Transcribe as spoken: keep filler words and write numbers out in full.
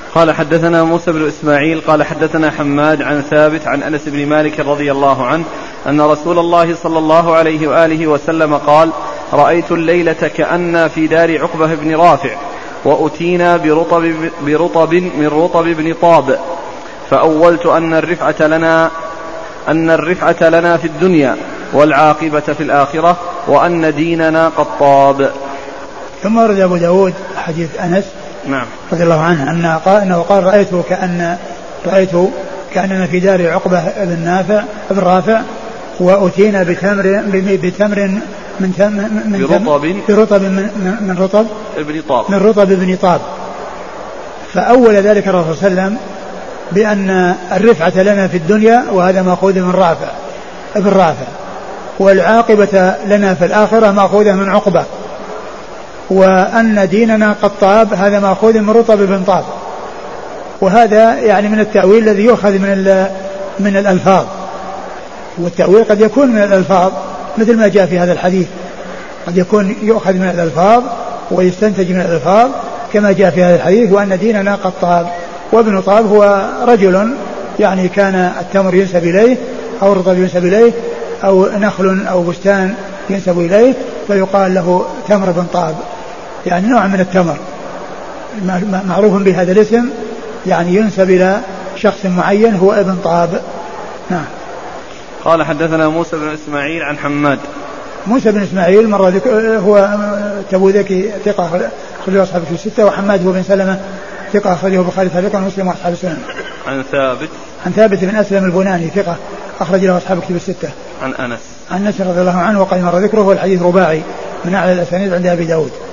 قال حدثنا موسى بن إسماعيل قال حدثنا حماد عن ثابت عن أنس بن مالك رضي الله عنه أن رسول الله صلى الله عليه وآله وسلم قال رأيت الليلة كأن في دار عقبة بن رافع وأتينا برطب, برطب من رطب بن طاب فأولت أن الرفعة لنا أن الرفعة لنا في الدنيا والعاقبة في الآخرة وأن ديننا قد طاب. ثم ورد أبو داود حديث أنس نعم رضي الله عنه أنه قال, أنه قال رأيته كأن رأيت كأننا في دار عقبة بن نافع بن رافع وأتينا بتمر بتمر من تم من برطب برطب من, من رطب ابن طاب من رطب ابن طاب. فأول ذلك الرسول صلى الله عليه وسلم بأن الرفعة لنا في الدنيا وهذا مأخوذ من رافع ابن رافع والعاقبة لنا في الآخرة مأخوذة من عقبة وأن ديننا قد طاب هذا مأخوذ من رطب بن طاب. وهذا يعني من التأويل الذي يؤخذ من من الألفاظ والتأويل قد يكون من الألفاظ مثل ما جاء في هذا الحديث قد يكون يؤخذ من الألفاظ ويستنتج من الألفاظ كما جاء في هذا الحديث وأن ديننا قد طاب. وابن طاب هو رجل يعني كان التمر ينسب إليه أو الرطب ينسب إليه أو نخل أو بستان ينسب إليه فيقال له تمر بن طاب يعني نوع من التمر معروف بهذا الاسم يعني ينسب إلى شخص معين هو ابن طاب. نعم. قال حدثنا موسى بن إسماعيل عن حماد. موسى بن إسماعيل مرة هو تبوذكي ثقة أخرجه أصحاب الكتب الستة وحماد هو بن سلمة ثقة أخرجه البخاري تعليقا ومسلم وأصحاب السنن. عن ثابت عن ثابت بن أسلم البناني ثقة أخرج له أصحاب الكتب الستة. عن أنس عن أنس رضي الله عنه وقد مر ذكره والحديث رباعي من أعلى الأسانيد عند أبي داود.